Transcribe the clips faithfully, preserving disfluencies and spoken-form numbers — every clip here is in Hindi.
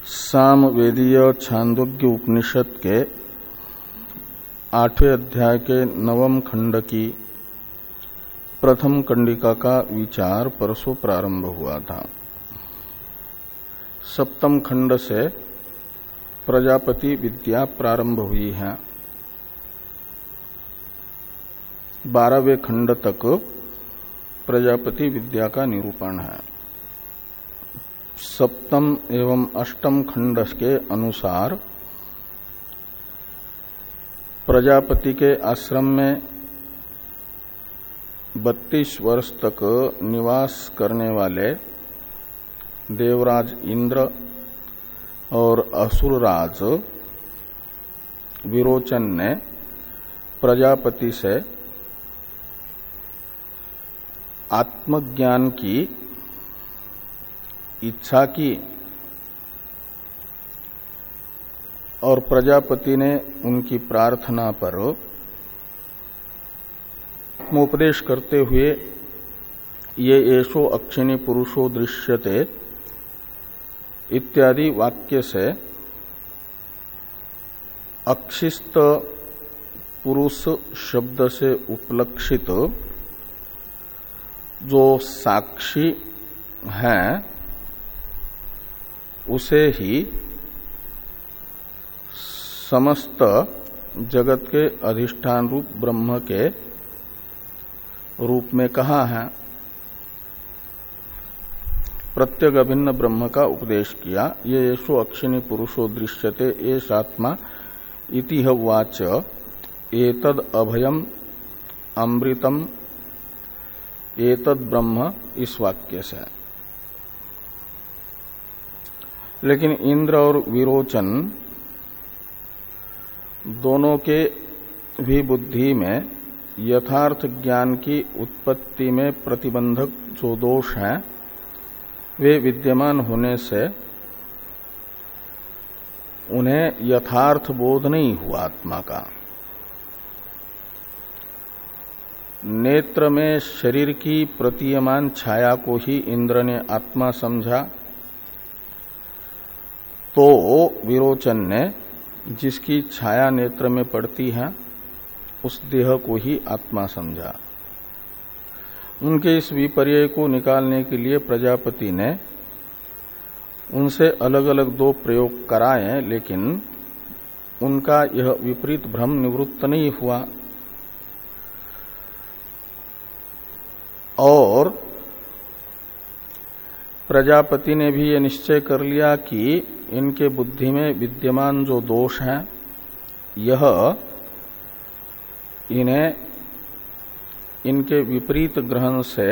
सामवेदीय छांदोग्य उपनिषद के आठवें अध्याय के नवम खंड की प्रथम कंडिका का विचार परसों प्रारंभ हुआ था। सप्तम खंड से प्रजापति विद्या प्रारंभ हुई है। बारहवें खंड तक प्रजापति विद्या का निरूपण है। सप्तम एवं अष्टम खंड के अनुसार प्रजापति के आश्रम में बत्तीस वर्ष तक निवास करने वाले देवराज इंद्र और असुरराज विरोचन ने प्रजापति से आत्मज्ञान की इच्छा की और प्रजापति ने उनकी प्रार्थना पर आत्मोपदेश करते हुए ये एषो अक्षिणी पुरुषो दृश्यते इत्यादि वाक्य से अक्षिस्त पुरुष शब्द से उपलक्षित जो साक्षी है उसे ही समस्त जगत के अधिष्ठान रूप ब्रह्म के रूप में कहा है। प्रत्येक अभिन्न ब्रह्म का उपदेश किया। ये येषो अक्षिणी पुरुषो दृश्यते एष आत्मा इति वाच एतद अभयम अमृतम एतद ब्रह्म इस वाक्य से। लेकिन इंद्र और विरोचन दोनों के भी बुद्धि में यथार्थ ज्ञान की उत्पत्ति में प्रतिबंधक जो दोष हैं वे विद्यमान होने से उन्हें यथार्थ बोध नहीं हुआ आत्मा का। नेत्र में शरीर की प्रतीयमान छाया को ही इंद्र ने आत्मा समझा, तो विरोचन ने जिसकी छाया नेत्र में पड़ती है उस देह को ही आत्मा समझा। उनके इस विपर्य को निकालने के लिए प्रजापति ने उनसे अलग अलग दो प्रयोग कराए, लेकिन उनका यह विपरीत भ्रम निवृत्त नहीं हुआ और प्रजापति ने भी ये निश्चय कर लिया कि इनके बुद्धि में विद्यमान जो दोष हैं यह इन्हें इनके विपरीत ग्रहण से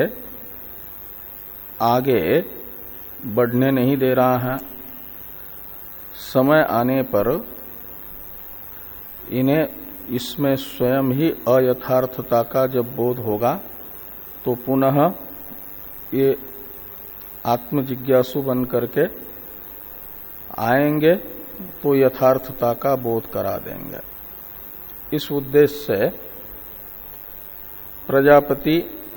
आगे बढ़ने नहीं दे रहा है। समय आने पर इन्हें इसमें स्वयं ही अयथार्थता का जब बोध होगा तो पुनः ये आत्मजिज्ञासु बन करके आएंगे तो यथार्थता का बोध करा देंगे। इस उद्देश्य से प्रजापति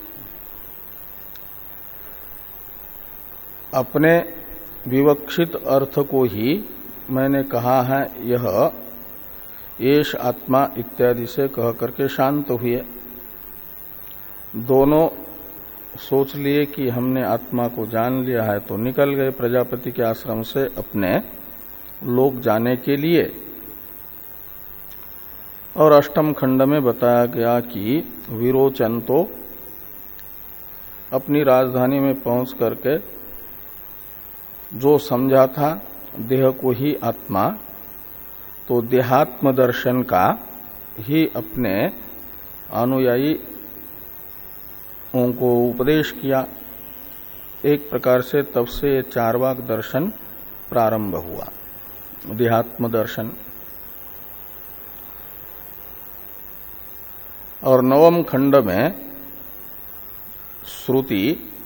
अपने विवक्षित अर्थ को ही मैंने कहा है यह एष आत्मा इत्यादि से कह करके शांत हुए। दोनों सोच लिए कि हमने आत्मा को जान लिया है तो निकल गए प्रजापति के आश्रम से अपने लोक जाने के लिए। और अष्टम खंड में बताया गया कि विरोचन तो अपनी राजधानी में पहुंच करके जो समझा था देह को ही आत्मा, तो देहात्म दर्शन का ही अपने अनुयायी उनको उपदेश किया। एक प्रकार से तब से चार्वाक दर्शन प्रारंभ हुआ, देहात्म दर्शन। और नवम खंड में श्रुति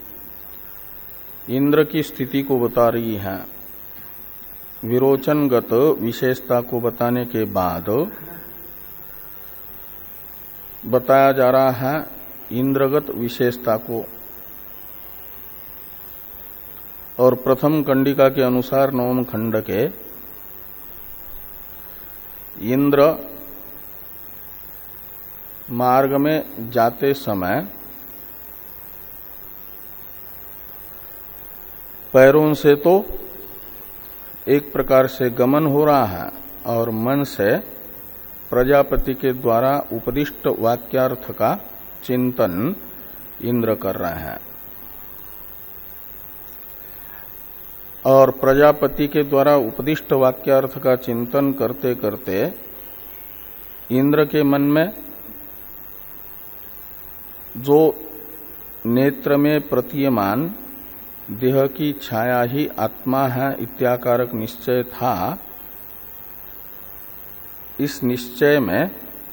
इंद्र की स्थिति को बता रही है। विरोचनगत विशेषता को बताने के बाद बताया जा रहा है इंद्रगत विशेषता को। और प्रथम कंडिका के अनुसार नवम खंड के इंद्र मार्ग में जाते समय पैरों से तो एक प्रकार से गमन हो रहा है और मन से प्रजापति के द्वारा उपदिष्ट वाक्यार्थ का चिंतन इंद्र कर रहे हैं। और प्रजापति के द्वारा उपदिष्ट वाक्यार्थ का चिंतन करते करते इंद्र के मन में जो नेत्र में प्रतीयमान देह की छाया ही आत्मा है इत्याकारक निश्चय था, इस निश्चय में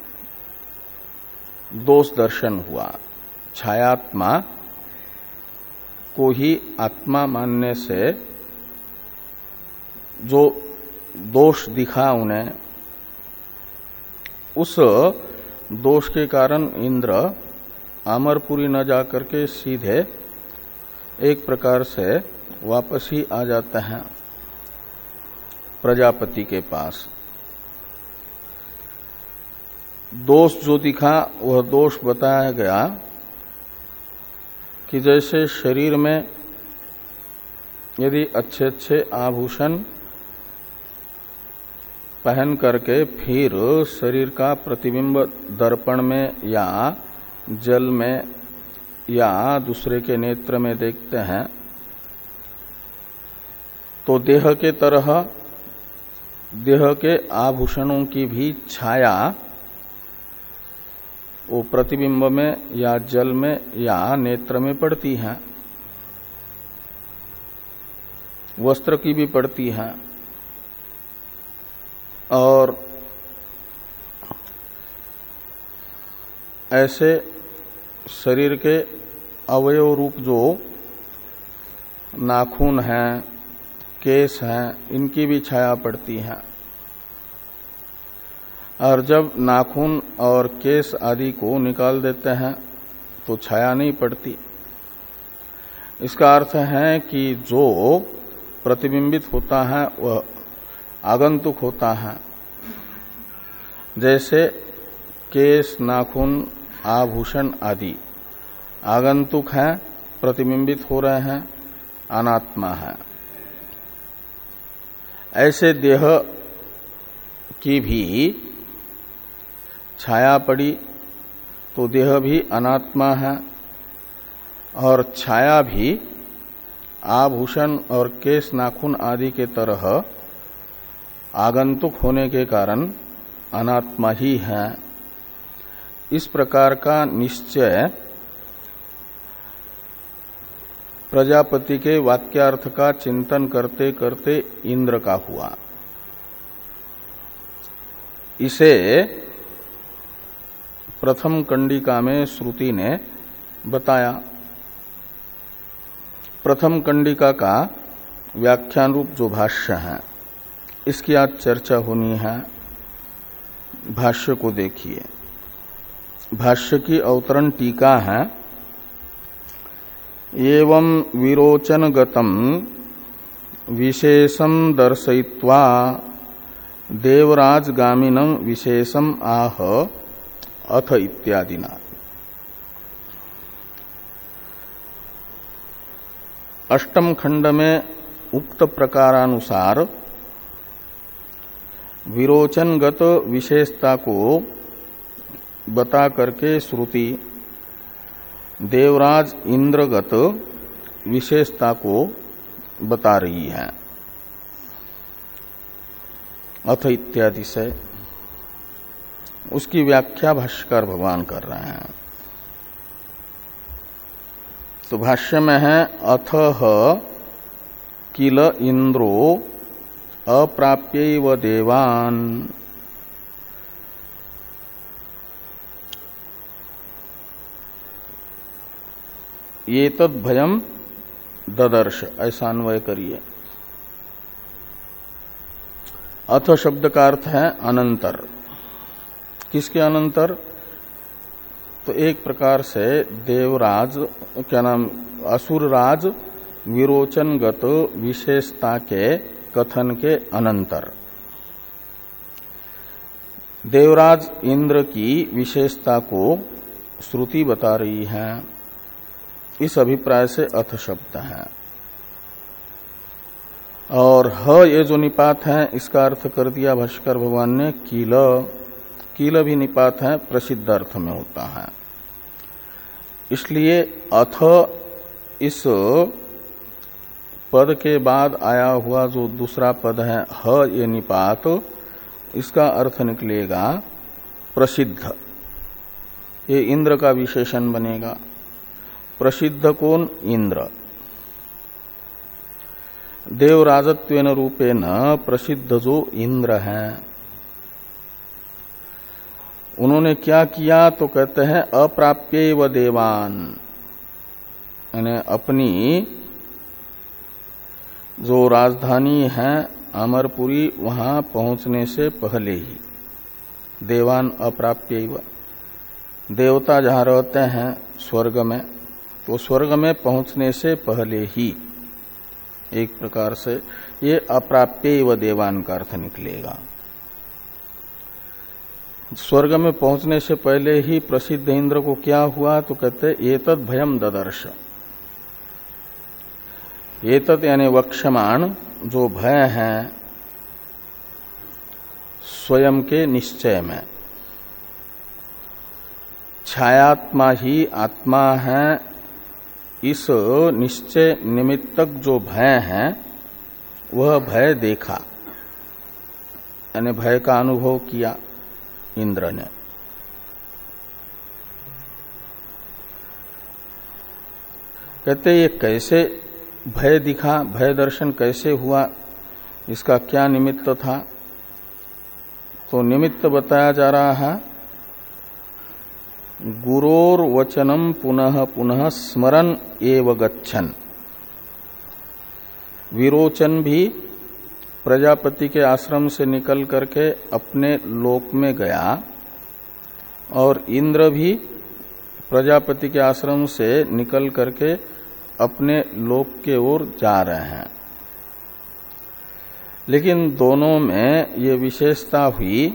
दोष दर्शन हुआ। छायात्मा को ही आत्मा मानने से जो दोष दिखा उन्हें, उस दोष के कारण इंद्र अमरपुरी न जाकर के सीधे एक प्रकार से वापस ही आ जाते हैं प्रजापति के पास। दोष जो दिखा वह दोष बताया गया कि जैसे शरीर में यदि अच्छे अच्छे आभूषण पहन करके फिर शरीर का प्रतिबिंब दर्पण में या जल में या दूसरे के नेत्र में देखते हैं, तो देह के तरह देह के आभूषणों की भी छाया वो प्रतिबिंब में या जल में या नेत्र में पड़ती है, वस्त्र की भी पड़ती है। और ऐसे शरीर के अवयव रूप जो नाखून हैं, केश हैं, इनकी भी छाया पड़ती है। और जब नाखून और केश आदि को निकाल देते हैं तो छाया नहीं पड़ती। इसका अर्थ है कि जो प्रतिबिंबित होता है वह आगंतुक होता है। जैसे केश, नाखून, आभूषण आदि आगंतुक हैं, प्रतिबिंबित हो रहे हैं, अनात्मा है। ऐसे देह की भी छाया पड़ी तो देह भी अनात्मा है, और छाया भी आभूषण और केश, नाखून आदि के तरह आगंतुक होने के कारण अनात्मा ही है। इस प्रकार का निश्चय प्रजापति के वाक्यार्थ का चिंतन करते करते इंद्र का हुआ। इसे प्रथम कंडिका में श्रुति ने बताया। प्रथम कंडिका का व्याख्यान रूप जो भाष्य है, इसकी आज चर्चा होनी है। भाष्य को देखिए। भाष्य की अवतरण टीका है, एवं विरोचनगतम विशेषम दर्शयित्वा देवराजगामिनं विशेषम आह अथ इत्यादिना। अष्टम खंड में उक्त प्रकारानुसार विरोचनगत विशेषता को बता करके श्रुति देवराज इंद्रगत विशेषता को बता रही है। अथ इत्यादि से उसकी व्याख्या भाष्यकार भगवान कर रहे हैं। तो भाष्य में है, अथह किल इंद्रो अप्राप्यैव देवान् ये तद भयम ददर्श, ऐसा अन्वय करिए। अथ शब्द का अर्थ है अनंतर। किसके अनंतर? तो एक प्रकार से देवराज, क्या नाम, असुरराज विरोचनगत विशेषता के कथन के अनंतर देवराज इंद्र की विशेषता को श्रुति बता रही है। इस अभिप्राय से अथ शब्द है। और ह ये जो निपात है इसका अर्थ कर दिया भाष्कर भगवान ने कील। कील भी निपात है, प्रसिद्ध अर्थ में होता है। इसलिए अथ इस पद के बाद आया हुआ जो दूसरा पद है ह ये निपात, इसका अर्थ निकलेगा प्रसिद्ध। ये इंद्र का विशेषण बनेगा। प्रसिद्ध कौन? इंद्र। देवराजत्वेन रूपेण प्रसिद्ध जो इंद्र हैं, उन्होंने क्या किया तो कहते हैं अप्राप्यैव देवान, यानी अपनी जो राजधानी है अमरपुरी वहां पहुंचने से पहले ही। देवान अप्राप्यैव, देवता जहां रहते हैं स्वर्ग में, तो स्वर्ग में पहुंचने से पहले ही, एक प्रकार से ये अप्राप्यैव देवान का अर्थ निकलेगा। स्वर्ग में पहुंचने से पहले ही प्रसिद्ध इंद्र को क्या हुआ तो कहते एतद् भयम ददर्श। एतत् यानी वक्ष्यमाण जो भय है स्वयं के निश्चय में, छायात्मा ही आत्मा है, इस निश्चय निमित्तक जो भय है वह भय देखा, यानी भय का अनुभव किया इंद्र ने। कहते ये कैसे भय दिखा, भय दर्शन कैसे हुआ, इसका क्या निमित्त था? तो निमित्त बताया जा रहा है गुरोर वचनम पुनः पुनः स्मरन एव गच्छन। विरोचन भी प्रजापति के आश्रम से निकल करके अपने लोक में गया और इंद्र भी प्रजापति के आश्रम से निकल करके अपने लोक के ओर जा रहे हैं। लेकिन दोनों में ये विशेषता हुई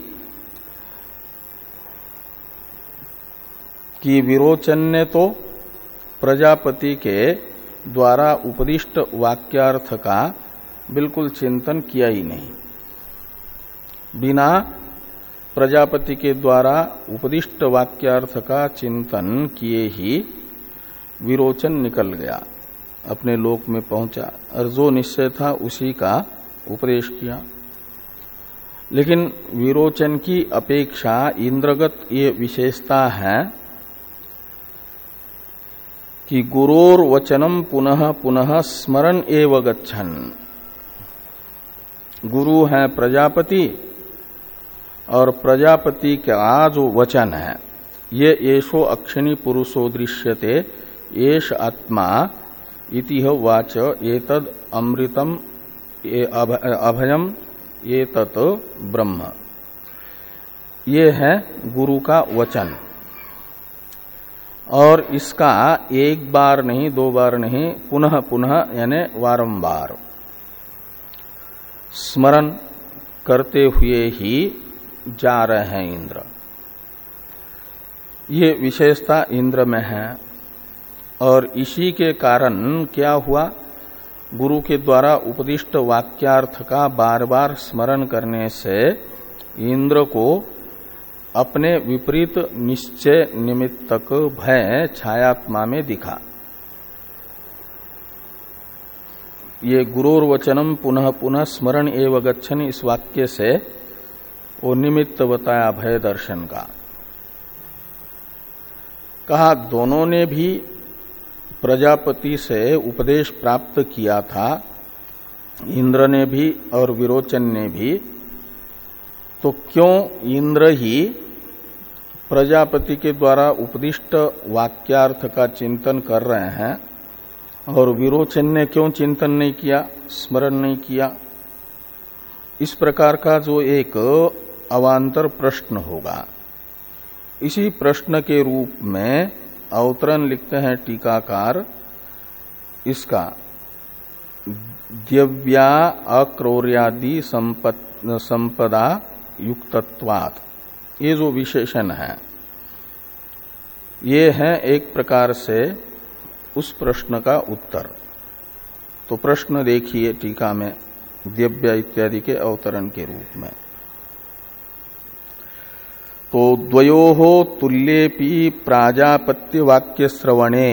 कि विरोचन ने तो प्रजापति के द्वारा उपदिष्ट वाक्यार्थ का बिल्कुल चिंतन किया ही नहीं। बिना प्रजापति के द्वारा उपदिष्ट वाक्यार्थ का चिंतन किए ही विरोचन निकल गया, अपने लोक में पहुंचा और जो निश्चय था उसी का उपदेश किया। लेकिन विरोचन की अपेक्षा इंद्रगत ये विशेषता है कि गुरोर वचनम पुनः पुनः स्मरण एव गच्छन। गुरु है प्रजापति और प्रजापति का जो वचन है ये येषो अक्षिणी पुरुषो दृश्यते येष आत्मा इति वाच एतद् अमृतम अभयम एतत् ब्रह्म। ये है गुरु का वचन और इसका एक बार नहीं, दो बार नहीं, पुनः पुनः यानी वारंबार स्मरण करते हुए ही जा रहे हैं इंद्र। ये विशेषता इंद्र में है और इसी के कारण क्या हुआ, गुरु के द्वारा उपदिष्ट वाक्यार्थ का बार बार स्मरण करने से इंद्र को अपने विपरीत निश्चय निमित्तक भय छायात्मा में दिखा। ये गुरोर वचनम पुनः पुनः स्मरण एव गच्छन, इस वाक्य से वो निमित्त बताया भय दर्शन का। कहा दोनों ने भी प्रजापति से उपदेश प्राप्त किया था, इंद्र ने भी और विरोचन ने भी। तो क्यों इंद्र ही प्रजापति के द्वारा उपदिष्ट वाक्यार्थ का चिंतन कर रहे हैं और विरोचन ने क्यों चिंतन नहीं किया, स्मरण नहीं किया? इस प्रकार का जो एक अवांतर प्रश्न होगा, इसी प्रश्न के रूप में अवतरण लिखते हैं टीकाकार इसका द्यव्या अक्रौर्यादि संपदा युक्तत्वात्, ये जो विशेषण है ये है एक प्रकार से उस प्रश्न का उत्तर। तो प्रश्न देखिए टीका में द्यव्या इत्यादि के अवतरण के रूप में। तो द्वयोः तुल्येपि प्राजापत्य वाक्य श्रवणे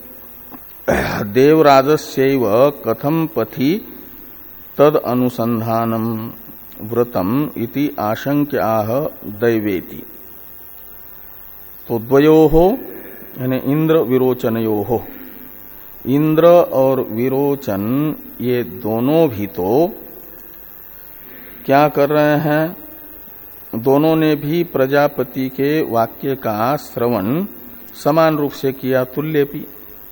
देवराजस्यैव कथम पथि तद अनुसंधानम व्रतम इति आशंक्याह दैवेति। तो द्वयोः यानी इंद्र विरोचनयोः, इंद्र और विरोचन ये दोनों भी तो क्या कर रहे हैं, दोनों ने भी प्रजापति के वाक्य का श्रवण समान रूप से किया, तुल्येपि।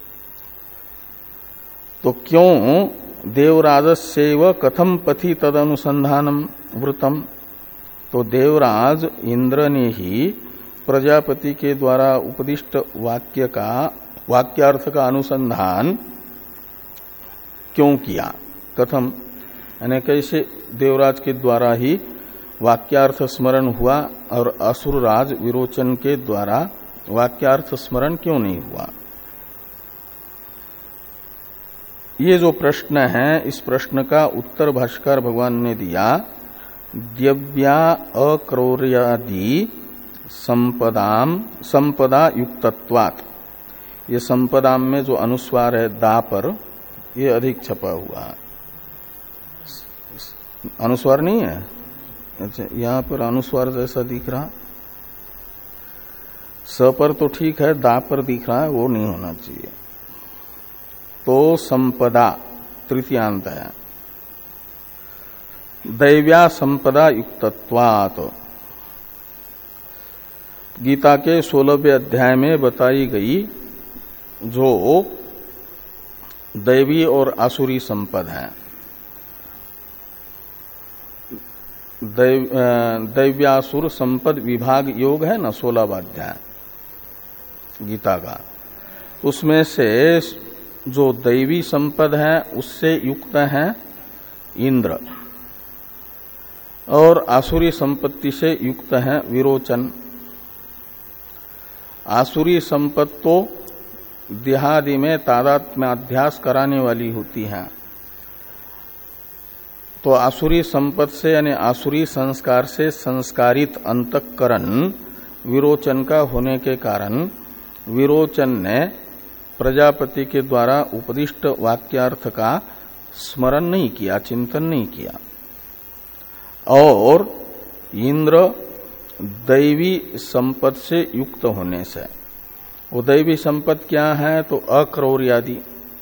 तो क्यों देवराजस्यैव कथम पथि तदनुसंधानम वृतम, तो देवराज इंद्र ने ही प्रजापति के द्वारा उपदिष्ट वाक्य का वाक्यार्थ का अनुसंधान क्यों किया, कथम यानी कैसे देवराज के द्वारा ही वाक्यार्थ स्मरण हुआ और असुरराज विरोचन के द्वारा वाक्यार्थ स्मरण क्यों नहीं हुआ। ये जो प्रश्न है इस प्रश्न का उत्तर भाष्कर भगवान ने दिया, द्यव्या अक्रौर्यादि संपदाम संपदा युक्तत्वात्। ये संपदाम में जो अनुस्वार है दा पर, ये अधिक छपा हुआ है, अनुस्वार नहीं है। अच्छा, यहां पर अनुस्वार जैसा दिख रहा, स पर तो ठीक है, दा पर दिख रहा है, वो नहीं होना चाहिए। तो संपदा तृतीयांत है, दैव्या संपदा युक्तत्वात्। गीता के सोलहवें अध्याय में बताई गई जो दैवी और आसुरी संपद है, दैव, दैव्यासुर संपद विभाग योग है ना सोलहवां अध्याय गीता का, उसमें से जो दैवी संपद है उससे युक्त है इंद्र, और आसुरी संपत्ति से युक्त है विरोचन। आसुरी संपत्ति तो देहादि में तादात्म्याध्यास कराने वाली होती है, तो आसुरी संपत्ति से यानी आसुरी संस्कार से संस्कारित अंतःकरण विरोचन का होने के कारण विरोचन ने प्रजापति के द्वारा उपदिष्ट वाक्यार्थ का स्मरण नहीं किया, चिंतन नहीं किया। और इंद्र दैवी संपद से युक्त होने से, वो दैवी संपद क्या है, तो अक्रौर्यादि,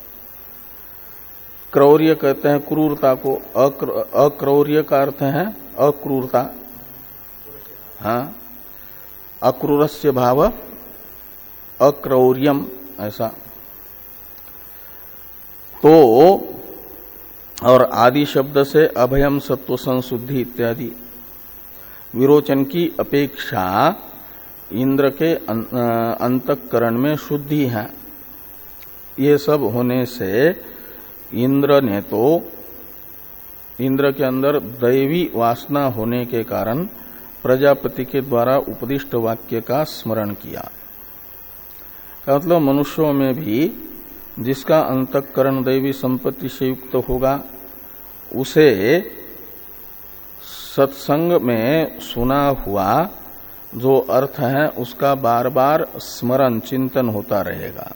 क्रौर्य कहते हैं क्रूरता को, अक्रौर्य का अर्थ है अक्रूरता, हाँ, अक्रूरस्य भाव अक्रौर्यम, ऐसा। तो और आदि शब्द से अभयम सत्व संशुद्धि इत्यादि, विरोचन की अपेक्षा इंद्र के अंतःकरण में शुद्धि है। ये सब होने से इंद्र ने तो, इंद्र के अंदर दैवी वासना होने के कारण प्रजापति के द्वारा उपदिष्ट वाक्य का स्मरण किया। का मतलब मनुष्यों में भी जिसका अंतःकरण दैवी संपत्ति से युक्त होगा उसे सत्संग में सुना हुआ जो अर्थ है उसका बार बार स्मरण चिंतन होता रहेगा,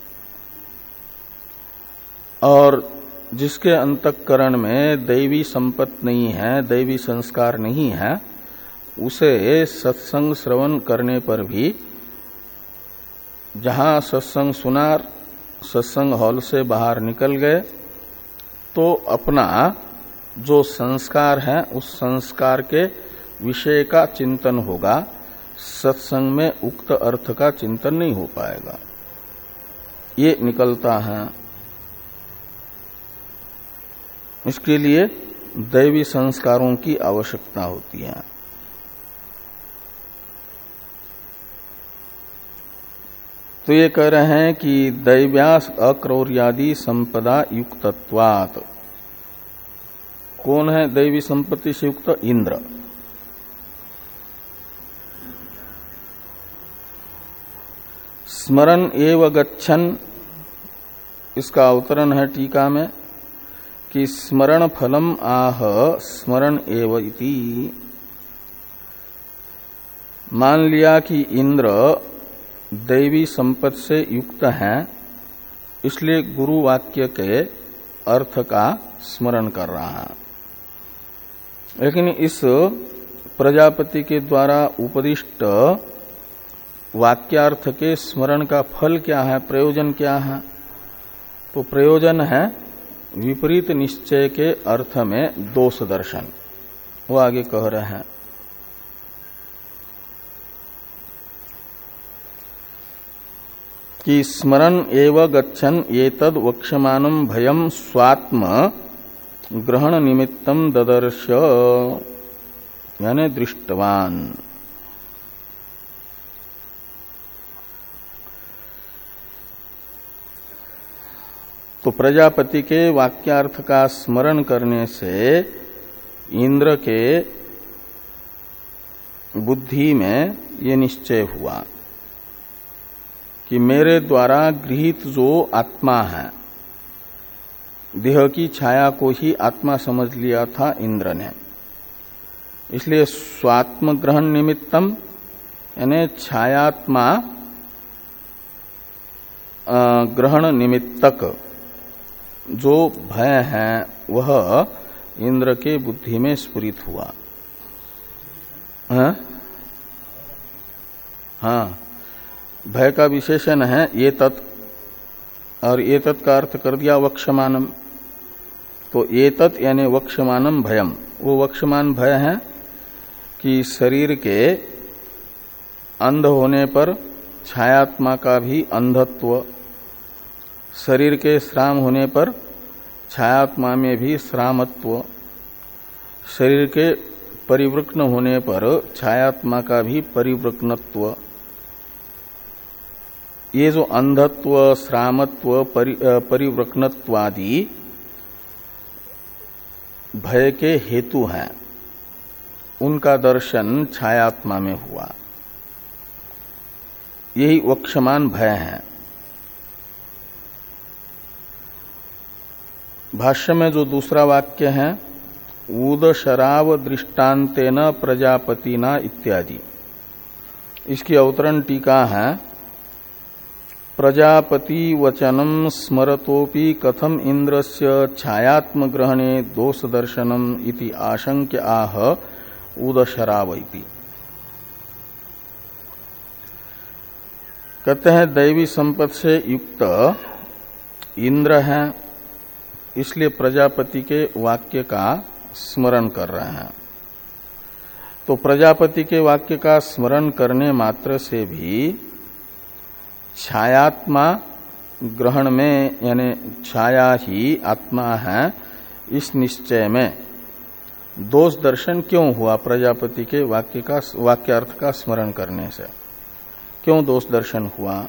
और जिसके अंतःकरण में दैवी संपत्ति नहीं है, दैवी संस्कार नहीं है, उसे सत्संग श्रवण करने पर भी जहां सत्संग सुना, सत्संग हॉल से बाहर निकल गए तो अपना जो संस्कार है उस संस्कार के विषय का चिंतन होगा, सत्संग में उक्त अर्थ का चिंतन नहीं हो पाएगा। ये निकलता है। इसके लिए दैवी संस्कारों की आवश्यकता होती है। तो ये कह रहे हैं कि दैव्यास अक्रौर्यादि संपदा युक्तत्वात्, कौन है दैवी संपत्ति से युक्त? इंद्र। स्मरण एव गच्छन, इसका अवतरण है टीका में कि स्मरण फलम आह स्मरण एव इति। मान लिया कि इंद्र दैवी संपत्ति से युक्त हैं, इसलिए गुरु वाक्य के अर्थ का स्मरण कर रहा है। लेकिन इस प्रजापति के द्वारा उपदिष्ट वाक्यार्थ के स्मरण का फल क्या है, प्रयोजन क्या है? तो प्रयोजन है विपरीत निश्चय के अर्थ में दोष दर्शन। वो आगे कह रहे हैं कि स्मरण एव गच्छन एतद् वक्ष्यमानं भयं स्वात्म ग्रहण निमित्तम ददर्श, यानी दृष्टवान। तो प्रजापति के वाक्यार्थ का स्मरण करने से इंद्र के बुद्धि में ये निश्चय हुआ कि मेरे द्वारा गृहीत जो आत्मा है, देह की छाया को ही आत्मा समझ लिया था इंद्र ने। इसलिए स्वात्म ग्रहण निमित्तम यानी छायात्मा ग्रहण निमित्तक जो भय है वह इंद्र के बुद्धि में स्फुरित हुआ। हाँ, हाँ, भय का विशेषण है ये तत्, और ये तत् का अर्थ कर दिया वक्ष्यमानम। तो ये तत् यानी वक्ष्यमानम भयम, वो वक्ष्यमान भय है कि शरीर के अंध होने पर छायात्मा का भी अंधत्व, शरीर के श्राम होने पर छायात्मा में भी श्रामत्व, शरीर के परिवृक्न होने पर छायात्मा का भी परिवृक्नत्व। ये जो अंधत्व, श्रामत्व, परि, परिवृक्नत्वादि भय के हेतु हैं, उनका दर्शन छायात्मा में हुआ। यही वक्ष्यमान भय है। भाष्य में जो दूसरा वाक्य है उद शराव दृष्टान्तेन प्रजापतिना इत्यादि, इसकी अवतरण टीका है प्रजापति वचनम स्मरतोपि कथम इंद्रस्य छायात्म ग्रहणे दोष दर्शनम इति आशंक्य आह उद शराव इति। कहते हैं दैवी संपत्ति से युक्त इंद्र है, इसलिए प्रजापति के वाक्य का स्मरण कर रहे हैं। तो प्रजापति के वाक्य का स्मरण करने मात्र से भी छायात्मा ग्रहण में, यानी छाया ही आत्मा है, इस निश्चय में दोष दर्शन क्यों हुआ? प्रजापति के वाक्य का वाक्यार्थ का स्मरण करने से क्यों दोष दर्शन हुआ?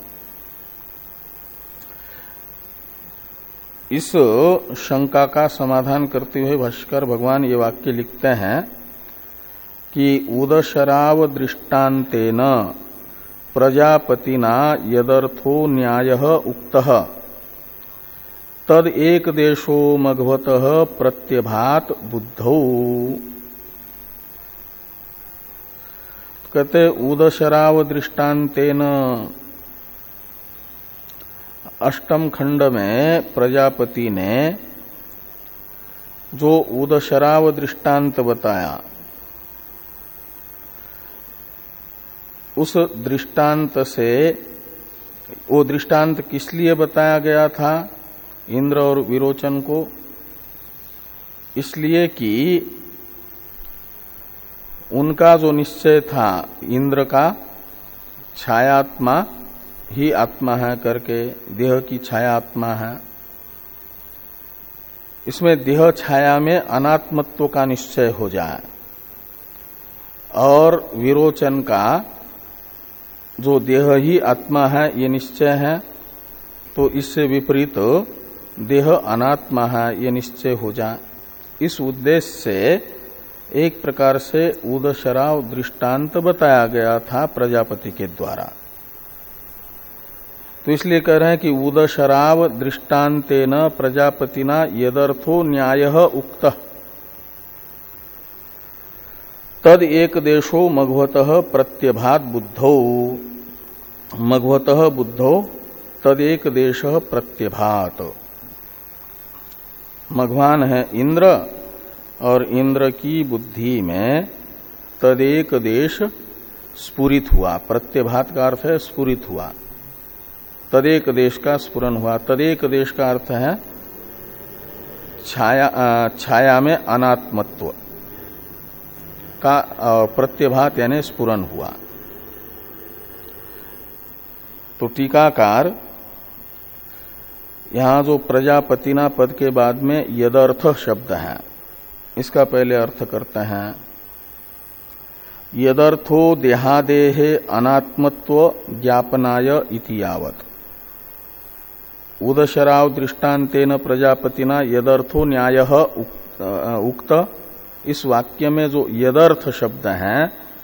इस शंका का समाधान करते हुए भाष्यकार भगवान ये वाक्य लिखते हैं कि उदशराव दृष्टान्तेन प्रजापतिना यदर्थो न्यायः उक्तः तद एक देशो मघवतः प्रत्यभात बुद्धौ। कहते उदशराव दृष्टान्तेन, अष्टम खंड में प्रजापति ने जो उदशराव दृष्टांत बताया, उस दृष्टांत से, वो दृष्टांत किस लिए बताया गया था इंद्र और विरोचन को? इसलिए कि उनका जो निश्चय था इंद्र का छायात्मा ही आत्मा है करके, देह की छाया आत्मा है, इसमें देह छाया में अनात्मत्व का निश्चय हो जाए, और विरोचन का जो देह ही आत्मा है ये निश्चय है, तो इससे विपरीत देह अनात्मा है ये निश्चय हो जाए। इस उद्देश्य से एक प्रकार से उदशराव दृष्टांत बताया गया था प्रजापति के द्वारा। तो इसलिए कह रहे हैं कि उदशराव दृष्टांतेन प्रजापतिना यदर्थो न्यायः उक्तः तद एक देशो मघवतः प्रत्यभात बुद्धौ मघवतः बुद्धौ तद एक देश प्रत्यभात। मघवान है इंद्र और इंद्र की बुद्धि में तदेक देश स्फुरित हुआ। प्रत्यभात का अर्थ है स्फुरित हुआ, तदेक देश का स्फुरन हुआ। तदेक देश का अर्थ है छाया, छाया में अनात्मत्व का प्रत्यभात यानी स्फुरन हुआ। तो टीकाकार यहां जो प्रजापतिना पद के बाद में यदर्थ शब्द है, इसका पहले अर्थ करते हैं। यदर्थो देहादेहे अनात्मत्व ज्ञापनाय इति यावत्। उदशराव दृष्टांतेन प्रजापतिना यदर्थो न्यायः उक्त, इस वाक्य में जो यदर्थ शब्द है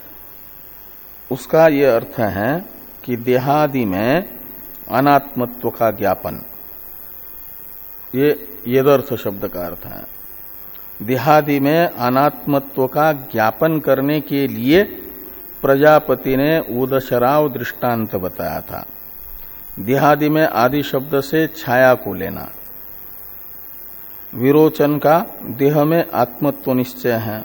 उसका ये अर्थ है कि देहादि में अनात्मत्व का ज्ञापन, ये यदर्थ शब्द का अर्थ है। देहादि में अनात्मत्व का ज्ञापन करने के लिए प्रजापति ने उदशराव दृष्टांत बताया था। देहादि में आदि शब्द से छाया को लेना। विरोचन का देह में आत्मत्व निश्चय है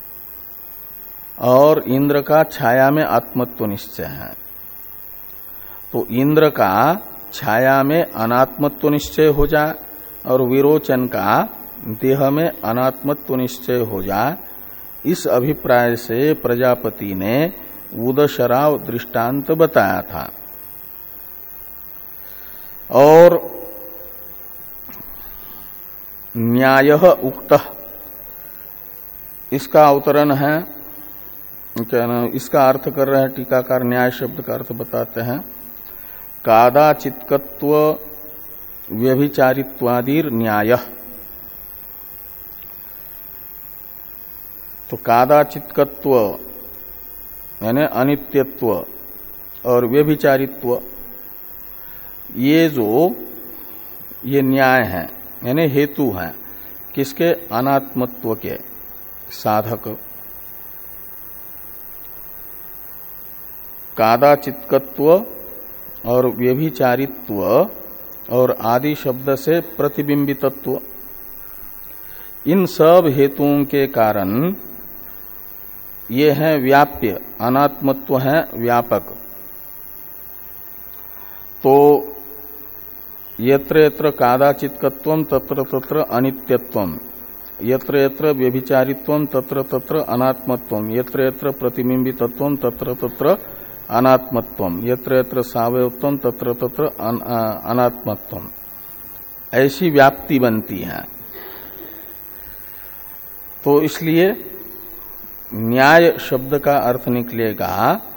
और इंद्र का छाया में आत्मत्व निश्चय है। तो इंद्र का छाया में अनात्मत्व निश्चय हो जाए और विरोचन का देह में अनात्मत्व निश्चय हो जाए, इस अभिप्राय से प्रजापति ने उदशराव दृष्टांत बताया था। और न्यायः उक्तः, इसका अवतरण है, क्या ना, इसका अर्थ कर रहे हैं टीकाकार। न्याय शब्द का अर्थ बताते हैं कादाचित्कत्व व्यभिचारित्वादिर न्याय। तो कादाचित्कत्व यानी अनित्यत्व और व्यभिचारित्व, ये जो ये न्याय है यानी हेतु है किसके? अनात्मत्व के साधक। कादाचित्कत्व और व्यभिचारित्व और आदि शब्द से प्रतिबिंबितत्व, इन सब हेतुओं के कारण ये है व्याप्य, अनात्मत्व है व्यापक। तो यत्र यत्र कादाचित्कत्वम तत्र तत्र अनित्यत्वम, यत्र यत्र व्यभिचारित्वम तत्र तत्र अनात्मत्वम, यत्र यत्र प्रतिबिंबितत्वम तत्र तत्र अनात्मत्वम, यत्र यत्र सावयवत्वम तत्र तत्र अनात्मत्वम, ऐसी व्याप्ति बनती है। तो इसलिए न्याय शब्द का अर्थ निकलेगा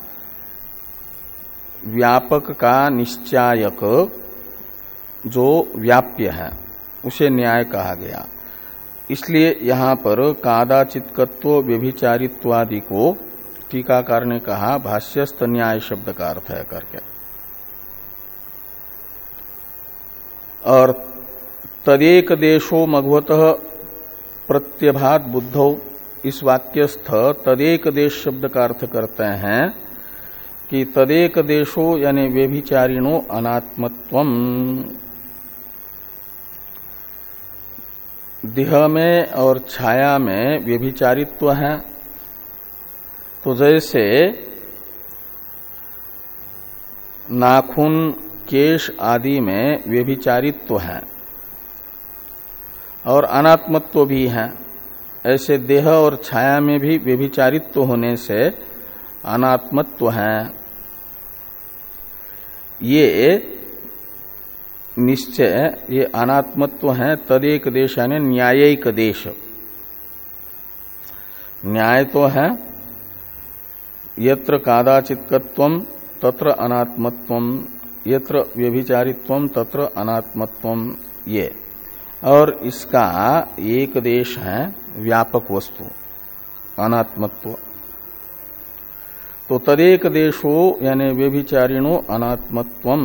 व्यापक का निश्चायक जो व्याप्य है उसे न्याय कहा गया। इसलिए यहां पर कादाचित्कत्व व्यभिचारित्वादि को टीकाकार ने कहा भाष्यस्थ न्याय शब्द का अर्थ है करके। और तदेक देशो मघवतः प्रत्यभात बुद्धौ, इस वाक्यस्थ तदेक देश शब्द का अर्थ करते हैं कि तदेक देशो यानी व्यभिचारिणो अनात्मत्वम, देह में और छाया में व्यभिचारित्व है। तो जैसे नाखून केश आदि में व्यभिचारित्व है और अनात्मत्व भी है, ऐसे देह और छाया में भी व्यभिचारित्व होने से अनात्मत्व है। ये निश्चय, ये अनात्मत्व है तदेक देश यानी न्यायिक देश। न्याय तो है यत्र कादाचित्कत्वम तत्र अनात्मत्वम, यत्र व्यभिचारित्वम तत्र अनात्मत्वम, ये और इसका एक देश है व्यापक वस्तु अनात्मत्व। तो तदेक देशो यानी व्यभिचारिणो अनात्मत्वम,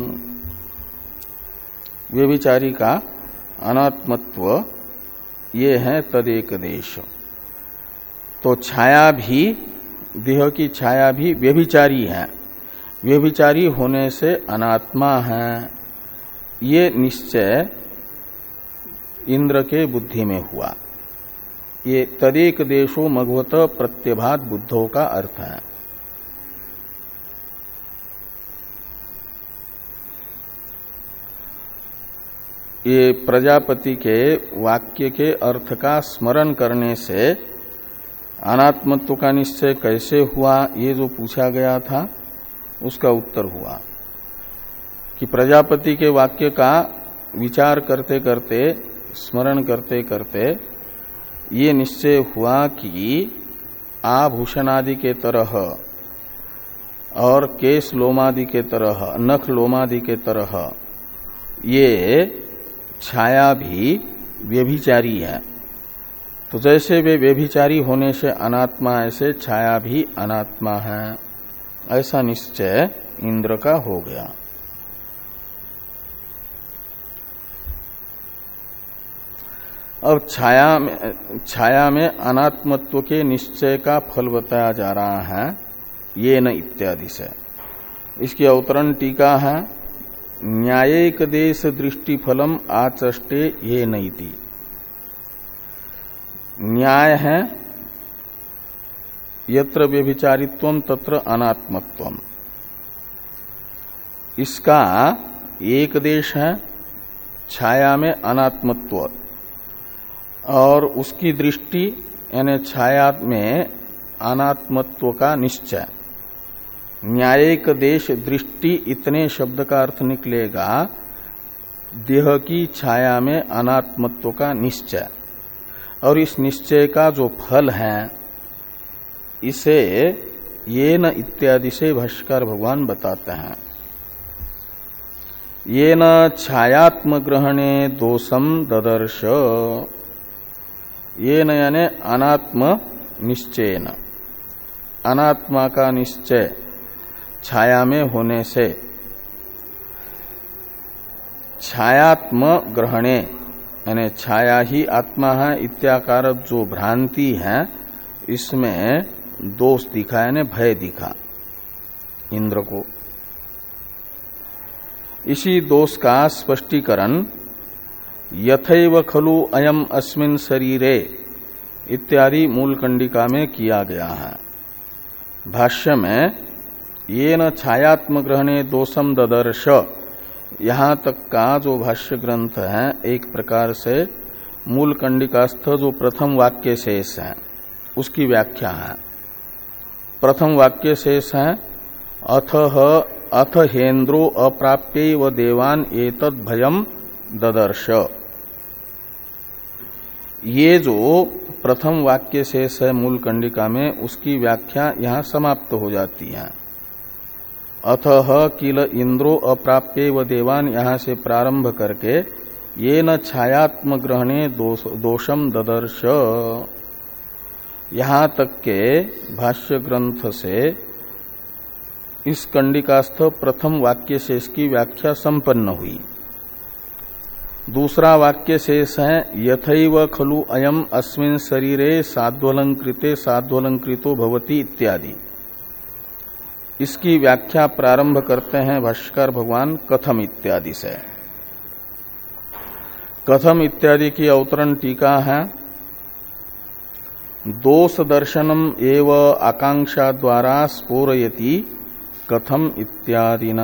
व्यभिचारी का अनात्मत्व ये है तदेक देश। तो छाया भी, देह की छाया भी व्यभिचारी है, व्यभिचारी होने से अनात्मा है, ये निश्चय इंद्र के बुद्धि में हुआ। ये तदेक देशो मघवत प्रत्यभात बुद्धों का अर्थ है। ये प्रजापति के वाक्य के अर्थ का स्मरण करने से अनात्मत्व का निश्चय कैसे हुआ, ये जो पूछा गया था उसका उत्तर हुआ कि प्रजापति के वाक्य का विचार करते करते, स्मरण करते करते ये निश्चय हुआ कि आभूषणादि के तरह और केश लोमादि के तरह, नख लोमादि के तरह ये छाया भी व्यभिचारी है। तो जैसे वे व्यभिचारी होने से अनात्मा, ऐसे छाया भी अनात्मा है, ऐसा निश्चय इंद्र का हो गया। अब छाया में, छाया में अनात्मत्व के निश्चय का फल बताया जा रहा है ये न इत्यादि से। इसकी अवतरण टीका है न्यायिक देश दृष्टि फलम आचष्टे ये नैति। न्याय है यत्र व्यभिचारित्वम तत्र अनात्मत्वम, इसका एक देश है छाया में अनात्मत्व, और उसकी दृष्टि यानी छाया में अनात्मत्व का निश्चय। न्यायिक देश दृष्टि इतने शब्द का अर्थ निकलेगा देह की छाया में अनात्मत्व का निश्चय, और इस निश्चय का जो फल है इसे ये न इत्यादि से भाष्यकार भगवान बताते हैं। ये न छायात्म ग्रहणे दोषम ददर्श, ये न यानी अनात्म निश्चय न, अनात्मा का निश्चय छाया में होने से छायात्म ग्रहणे यानी छाया ही आत्मा है इत्याकार जो भ्रांति है इसमें दोष दिखा यानी भय दिखा इंद्र को। इसी दोष का स्पष्टीकरण यथैव खलु अयम अस्मिन् शरीरे इत्यादि मूल कंडिका में किया गया है। भाष्य में ये न छायात्म ग्रहणे दोषम ददर्श, यहां तक का जो भाष्य ग्रंथ है एक प्रकार से मूल कंडिकास्थ जो प्रथम वाक्य शेष है उसकी व्याख्या है। प्रथम वाक्य शेष है अथ अथ हेन्द्रो अप्राप्यैव देवान एतद् भयम ददर्श। ये जो प्रथम वाक्य शेष है मूल कंडिका में उसकी व्याख्या यहाँ समाप्त हो जाती है। अथह किल इंद्रो अप्राप्यैव देवान, यहाँ से प्रारंभ करके ये न छायात्म ग्रहणे दोष, दोषम ददर्श, यहाँ तक के भाष्य ग्रंथ से इस कंडिकास्थ प्रथम वाक्य शेष की व्याख्या संपन्न हुई। दूसरा वाक्य शेष है यथैव खलु अयम अस्मिन् शरीरे साध्वलंकृते साध्वलंकृतो भवति इत्यादि। इसकी व्याख्या प्रारंभ करते हैं भाष्यकार भगवान कथम इत्यादि से। कथम इत्यादि की अवतरण टीका है दोष दर्शनम एव आकांक्षा द्वारा स्फोरयति कथम इत्यादिना।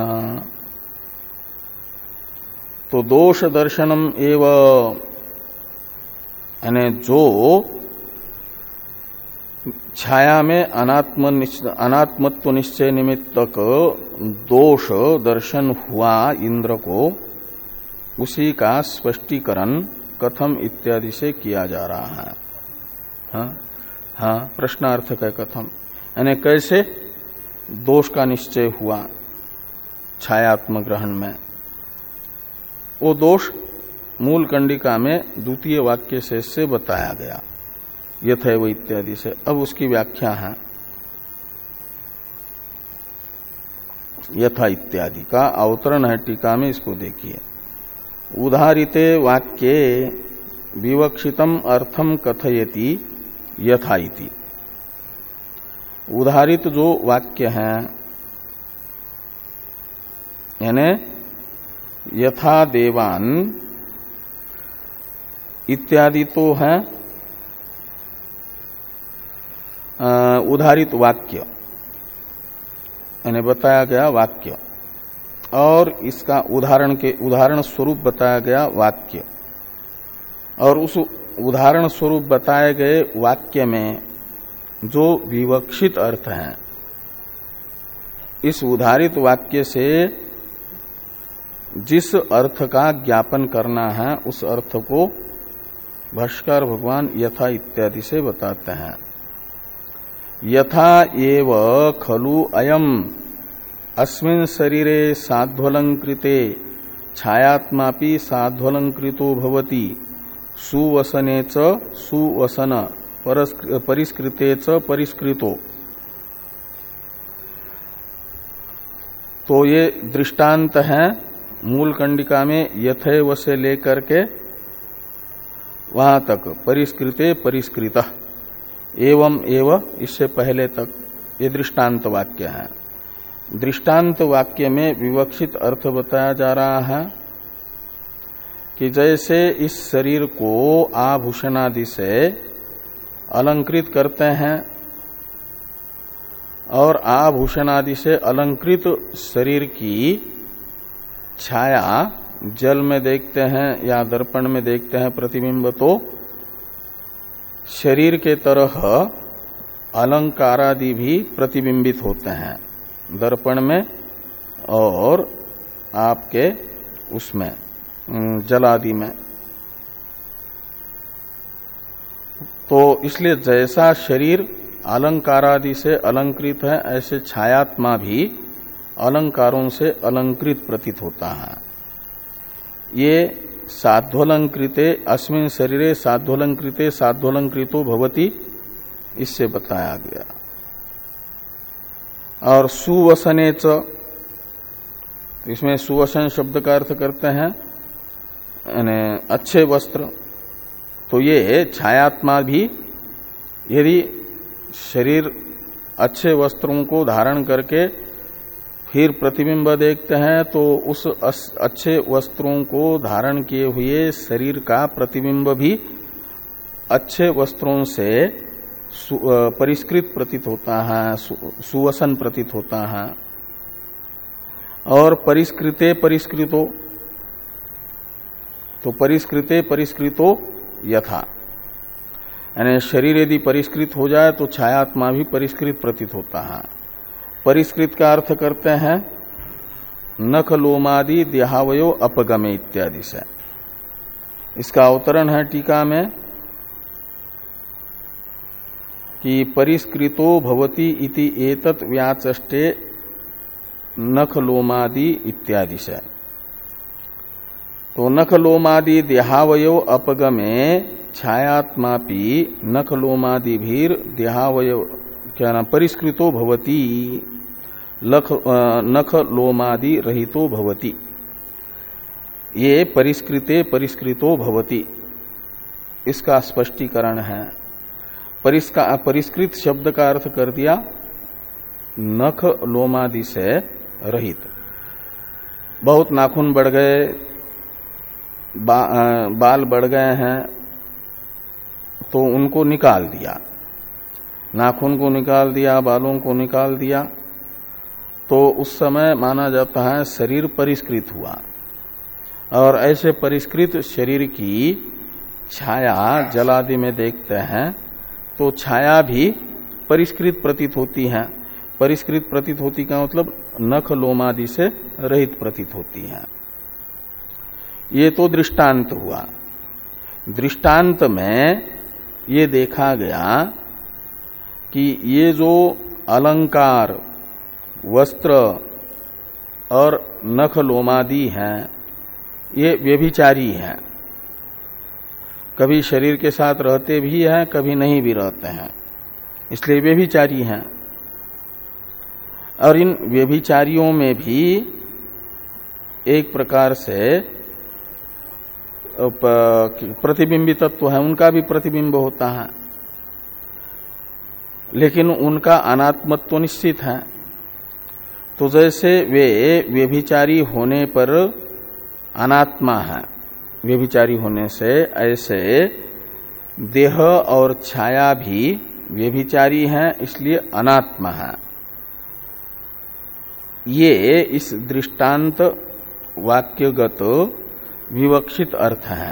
तो दोष दर्शनम एव यानी जो छाया में अनात्म अनात्मत्व निश्चय निमित्तक दोष दर्शन हुआ इंद्र को, उसी का स्पष्टीकरण कथम इत्यादि से किया जा रहा है। हाँ हाँ, प्रश्नार्थक है कथम, यानी कैसे दोष का निश्चय हुआ छायात्म ग्रहण में। वो दोष मूल कंडिका में द्वितीय वाक्य से, से बताया गया यथैव इत्यादि से। अब उसकी व्याख्या है यथा इत्यादि का अवतरण है टीका में, इसको देखिए। उदाहरिते वाक्ये विवक्षितम अर्थम कथयति यथा इति। उदाहरित जो वाक्य है यानी यथा देवान इत्यादि तो है उदाहरित वाक्य यानी बताया गया वाक्य, और इसका उदाहरण के उदाहरण स्वरूप बताया गया वाक्य, और उस उदाहरण स्वरूप बताए गए वाक्य में जो विवक्षित अर्थ है, इस उदाहरित वाक्य से जिस अर्थ का ज्ञापन करना है उस अर्थ को भाष्यकार भगवान यथा इत्यादि से बताते हैं। यथा एव खलु अयम अस्मिन् शरीरे साध्वलंकृते छायात्मापि साध्वलंकृतो भवति सुवसने च सुवसन परिष्कृते च परिष्कृतो। तो ये दृष्टांत है मूल कंडिका में यथैव से लेकर के वहां तक परिष्कृते परिष्कृत एवं एव इससे पहले तक ये दृष्टांत वाक्य है। दृष्टांत वाक्य में विवक्षित अर्थ बताया जा रहा है कि जैसे इस शरीर को आभूषणादि से अलंकृत करते हैं और आभूषणादि से अलंकृत शरीर की छाया जल में देखते हैं या दर्पण में देखते हैं प्रतिबिंब, तो शरीर के तरह अलंकारादि भी प्रतिबिंबित होते हैं दर्पण में और आपके उसमें जलादि में। तो इसलिए जैसा शरीर अलंकारादि से अलंकृत है, ऐसे छायात्मा भी अलंकारों से अलंकृत प्रतीत होता है। ये साध्वलंकृते अस्मिन् शरीरे साध्वलंकृते साध्वलंकृतो भवति, इससे बताया गया। और सुवसने च, इसमें सुवसन शब्द का अर्थ करते हैं यानी अच्छे वस्त्र। तो ये छायात्मा भी यदि शरीर अच्छे वस्त्रों को धारण करके फिर प्रतिबिंब देखते हैं तो उस अच्छे वस्त्रों को धारण किए हुए शरीर का प्रतिबिंब भी अच्छे वस्त्रों से परिष्कृत प्रतीत होता है, सु, सुवसन प्रतीत होता है। और परिष्कृते परिष्कृतो, तो परिष्कृते परिष्कृतो यथा, यानी शरीर यदि परिष्कृत हो जाए तो छायात्मा भी परिष्कृत प्रतीत होता है। परिष्कृत का अर्थ करते हैं नख लोमादि देहावयो अपगमे इत्यादि से। इसका अवतरण है टीका में कि परिष्कृतो भवति इति एतत् व्याचष्टे नख लोमादि इत्यादि से। तो नख लोमादि देहावयो अपगमे छायात्मापि नख लोमादि भीर देहावयो क्या नाम परिष्कृतो भवति लख नख लोमादि रहितो भवति। ये परिष्कृते परिष्कृतो भवति इसका स्पष्टीकरण है। परिष्का परिष्कृत शब्द का अर्थ कर दिया नख लोमादि से रहित। बहुत नाखून बढ़ गए, बा, बाल बढ़ गए हैं तो उनको निकाल दिया, नाखून को निकाल दिया, बालों को निकाल दिया, तो उस समय माना जाता है शरीर परिष्कृत हुआ। और ऐसे परिष्कृत शरीर की छाया जलादि में देखते हैं तो छाया भी परिष्कृत प्रतीत होती है। परिष्कृत प्रतीत होती का मतलब नख लोमादि से रहित प्रतीत होती है। ये तो दृष्टांत हुआ। दृष्टांत में ये देखा गया कि ये जो अलंकार वस्त्र और नख लोमादि हैं ये व्यभिचारी हैं, कभी शरीर के साथ रहते भी हैं, कभी नहीं भी रहते हैं, इसलिए व्यभिचारी हैं। और इन व्यभिचारियों में भी एक प्रकार से प्रतिबिंबी तत्व है, उनका भी प्रतिबिंब होता है, लेकिन उनका अनात्मत्व निश्चित है। तो जैसे वे व्यभिचारी होने पर अनात्मा है, व्यभिचारी होने से, ऐसे देह और छाया भी व्यभिचारी हैं, इसलिए अनात्मा है। ये इस दृष्टांत वाक्यगत विवक्षित अर्थ है।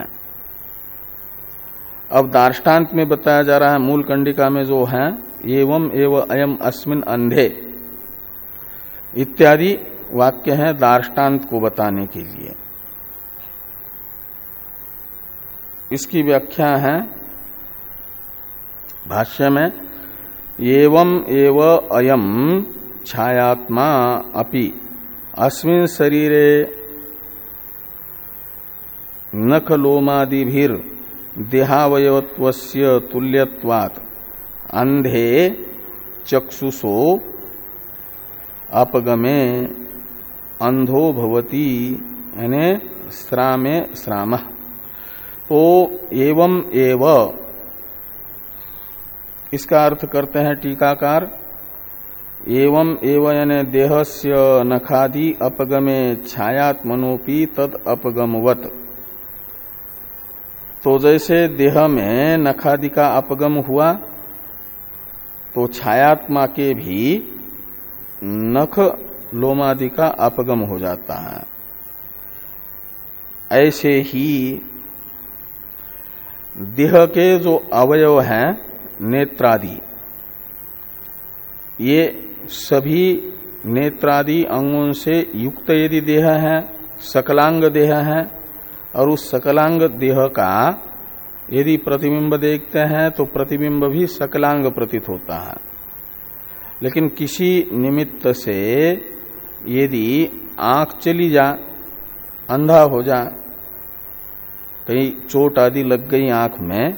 अब दार्ष्टान्त में बताया जा रहा है, मूल कंडिका में जो है, एवं एव अयम अस्मिन् अंधे इत्यादि वाक्य है दार्ष्टान्त को बताने के लिए। इसकी व्याख्या है भाष्य में, एवं एव अयम छायात्मा अपि अस्मिन् शरीरे नखलोमादिभिर देहावयवत्वस्य तुल्यत्वात् अंधे चक्षुषो अपगमे अंधो भवति, यानी श्रामे श्रामः। तो एवं एव इसका अर्थ करते हैं टीकाकार, एवं एव यानी देहस्य नखादि अपगमे छायात्मनोपि तद अपगमवत्। तो जैसे देह में नखादि का अपगम हुआ, तो छायात्मा के भी नख लोमादि का अपगम हो जाता है। ऐसे ही देह के जो अवयव हैं नेत्रादि, ये सभी नेत्रादि अंगों से युक्त यदि देह है, सकलांग देह है, और उस सकलांग देह का यदि प्रतिबिंब देखते हैं तो प्रतिबिंब भी सकलांग प्रतीत होता है। लेकिन किसी निमित्त से यदि आंख चली जा, अंधा हो जा, कहीं चोट आदि लग गई आंख में,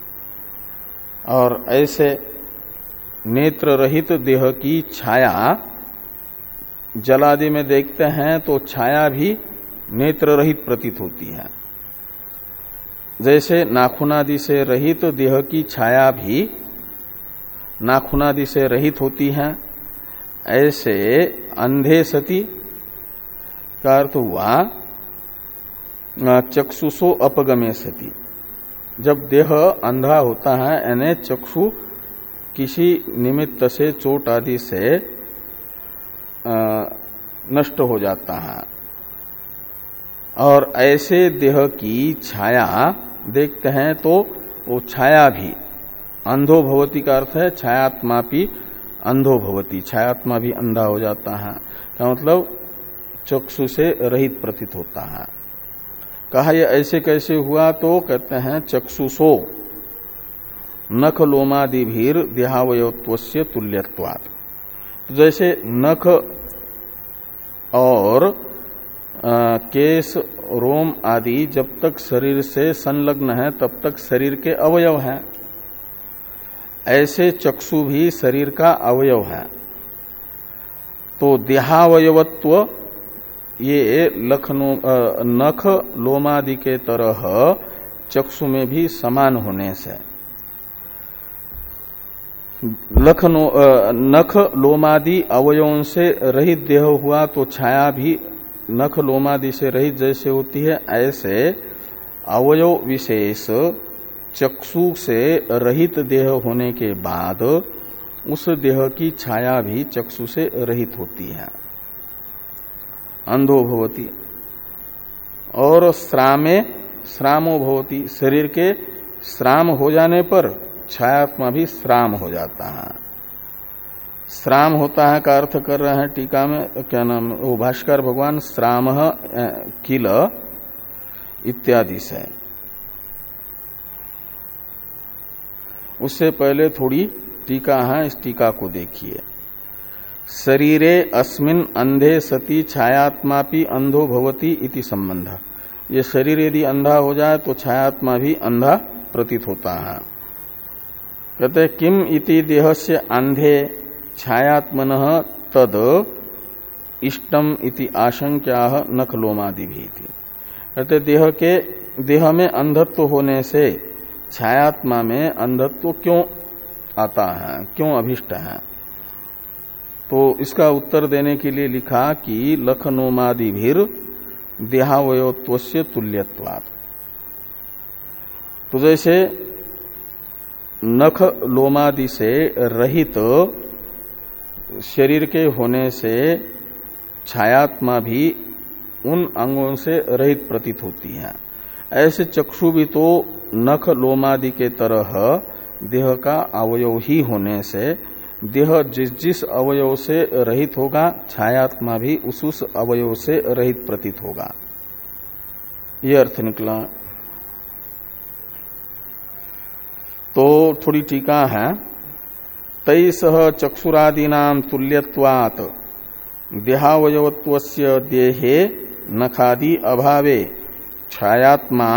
और ऐसे नेत्र रहित देह की छाया जलादि में देखते हैं तो छाया भी नेत्र रहित प्रतीत होती है। जैसे नाखूनादि से रहित देह की छाया भी नाखूनादि से रहित होती है, ऐसे अंधे सति का अर्थ हुआ चक्षुषो अपगमे सति। जब देह अंधा होता है, यानी चक्षु किसी निमित्त से, चोट आदि से नष्ट हो जाता है, और ऐसे देह की छाया देखते हैं तो वो छाया भी अंधो भवती का अर्थ है छायात्मा भी अंधो भवती, छायात्मा भी अंधा हो जाता है। क्या मतलब चक्षु से रहित प्रतीत होता है। कहा यह ऐसे कैसे हुआ, तो कहते हैं चक्षुषो नख लोमादिभिर देहावयवत्वस्य तुल्यत्वात्। जैसे नख और आ, केश रोम आदि जब तक शरीर से संलग्न है तब तक शरीर के अवयव हैं, ऐसे चक्षु भी शरीर का अवयव है। तो देहावयवत्व ये लखनो नख लोमादि के तरह चक्षु में भी समान होने से लखनो नख लोमादि अवयवों से रहित देह हुआ, तो छाया भी नख लोमादि से रहित जैसे होती है, ऐसे अवयव विशेष चक्षु से रहित देह होने के बाद उस देह की छाया भी चक्षु से रहित होती है, अंधो भवती। और श्रामे श्रामो भवती, शरीर के श्राम हो जाने पर छायात्मा भी श्राम हो जाता है। श्राम होता है का अर्थ कर रहे हैं टीका में, क्या नाम, वो भाष्कर भगवान श्राम किल इत्यादि से। उससे पहले थोड़ी टीका है, इस टीका को देखिए। शरीरे अस्मिन् अंधे सति छायात्मापि अंधो भवति इति संबंध। ये शरीर यदि अंधा हो जाए तो छायात्मा भी अंधा प्रतीत होता है। कहते किम इति देहस्य अंधे छायात्मनः तद इष्टम इति आशंक्या नखलोमादि भी थी। कहते देह के देह में अंधत्व होने से छायात्मा में अंधत्व क्यों आता है, क्यों अभिष्ट है? तो इसका उत्तर देने के लिए लिखा कि लखनोमादि भीर देहावयवत्वस्य तुल्यत्वात्। तो जैसे नख लोमादि से रहित शरीर के होने से छायात्मा भी उन अंगों से रहित प्रतीत होती है, ऐसे चक्षु भी तो नख लोमादि के तरह देह का अवयव ही होने से देह जिस जिस अवयव से रहित होगा छायात्मा भी उस उस अवयव से रहित प्रतीत होगा। ये अर्थ निकला। तो थोड़ी टीका है। तैसह चक्षुरादीनां तुल्यत्वात् देहावयवत्वस्य देहे नखादि अभावे छायात्मा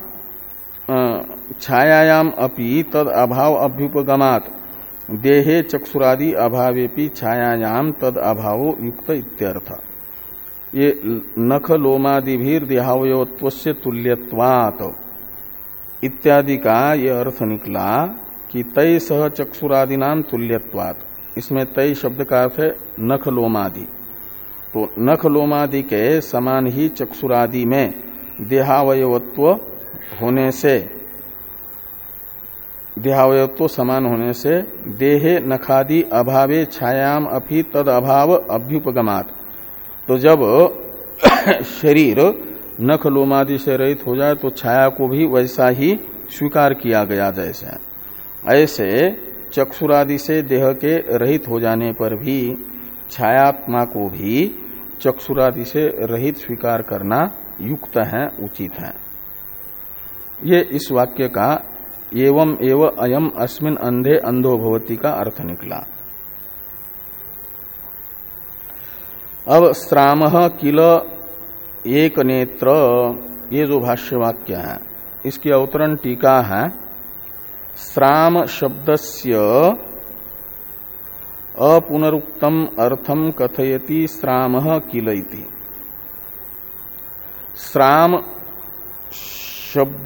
छायायाम अपि तद अभाव अभ्युपगमात् देहे चक्षुरादि अभावेपि छायायाम तद अभावो युक्त इत्यर्थ। ये नख लोमादिभीर देहावयवत्वस्य तुल्यत्वात् इत्यादि का ये अर्थ निकला कि तय सह चक्षुरादिनाम तुल्यत्वात्। इसमें तय शब्द का अर्थ है नख लोमादि। तो नख लोमादि के समान ही चक्षुरादि में देहावयवत्व होने से देहावयत्व समान होने से देहे नखादि अभावे छायाम अपि तद अभाव अभ्युपगमात्। तो जब शरीर नख लोमादि से रहित हो जाए तो छाया को भी वैसा ही स्वीकार किया गया जैसे। ऐसे चक्षुरादि से देह के रहित हो जाने पर भी छायात्मा को भी चक्षुरादि से रहित स्वीकार करना युक्त है, उचित है। ये इस वाक्य का एवं एव अयम अस्मिन् अंधे अंधो भवति का अर्थ निकला। अब स्रामः किल एक नेत्र, ये जो भाष्य वाक्य है इसकी अवतरण टीका है। स्राम शब्दस्य अपुनरुक्तम अर्थम कथयति स्रामः किल इति। स्राम शब्द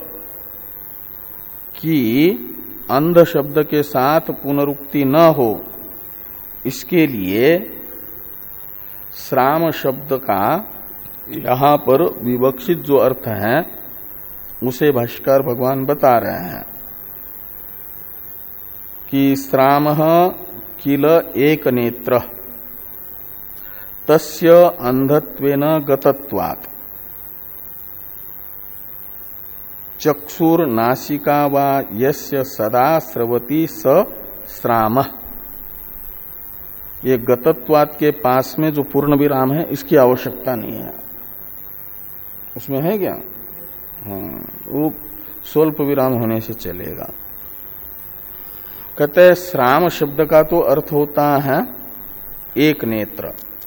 की अंध शब्द के साथ पुनरुक्ति न हो, इसके लिए श्राम शब्द का यहां पर विवक्षित जो अर्थ है उसे भाष्यकार भगवान बता रहे हैं कि श्रामः किल एक नेत्र तस्य अंधत्वेन गतत्वात् चक्षुर नासिका वा यस्य सदा स्रवति स श्रामः। ये गतत्वात् के पास में जो पूर्ण विराम है इसकी आवश्यकता नहीं है। उसमें है क्या? हाँ, वो स्वल्प विराम होने से चलेगा। कहते हैं श्राम शब्द का तो अर्थ होता है एक नेत्र,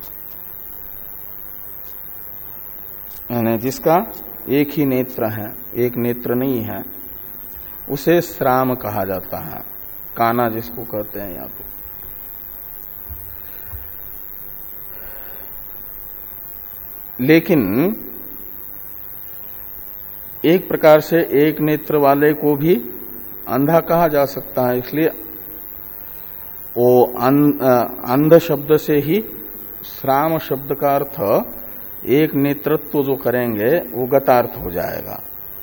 यानी जिसका एक ही नेत्र है, एक नेत्र नहीं है, उसे श्राम कहा जाता है। काना जिसको कहते हैं यहाँ पे। लेकिन एक प्रकार से एक नेत्र वाले को भी अंधा कहा जा सकता है, इसलिए वो अंध शब्द से ही श्राम शब्द का अर्थ एक नेत्रत्व जो करेंगे वो गतार्थ हो जाएगा।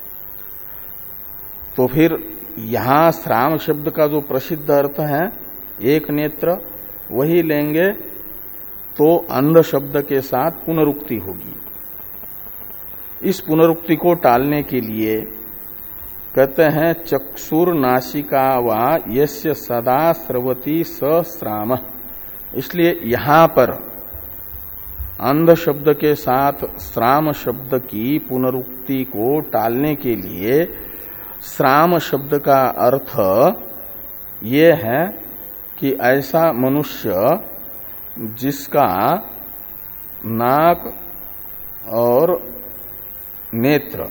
तो फिर यहां श्राम शब्द का जो प्रसिद्ध अर्थ है एक नेत्र, वही लेंगे तो अंध शब्द के साथ पुनरुक्ति होगी। इस पुनरुक्ति को टालने के लिए कहते हैं चक्षुर नासिका वा यस्य सदा स्रवति स श्रामः। इसलिए यहां पर अंध शब्द के साथ श्राम शब्द की पुनरुक्ति को टालने के लिए श्राम शब्द का अर्थ ये है कि ऐसा मनुष्य जिसका नाक और नेत्र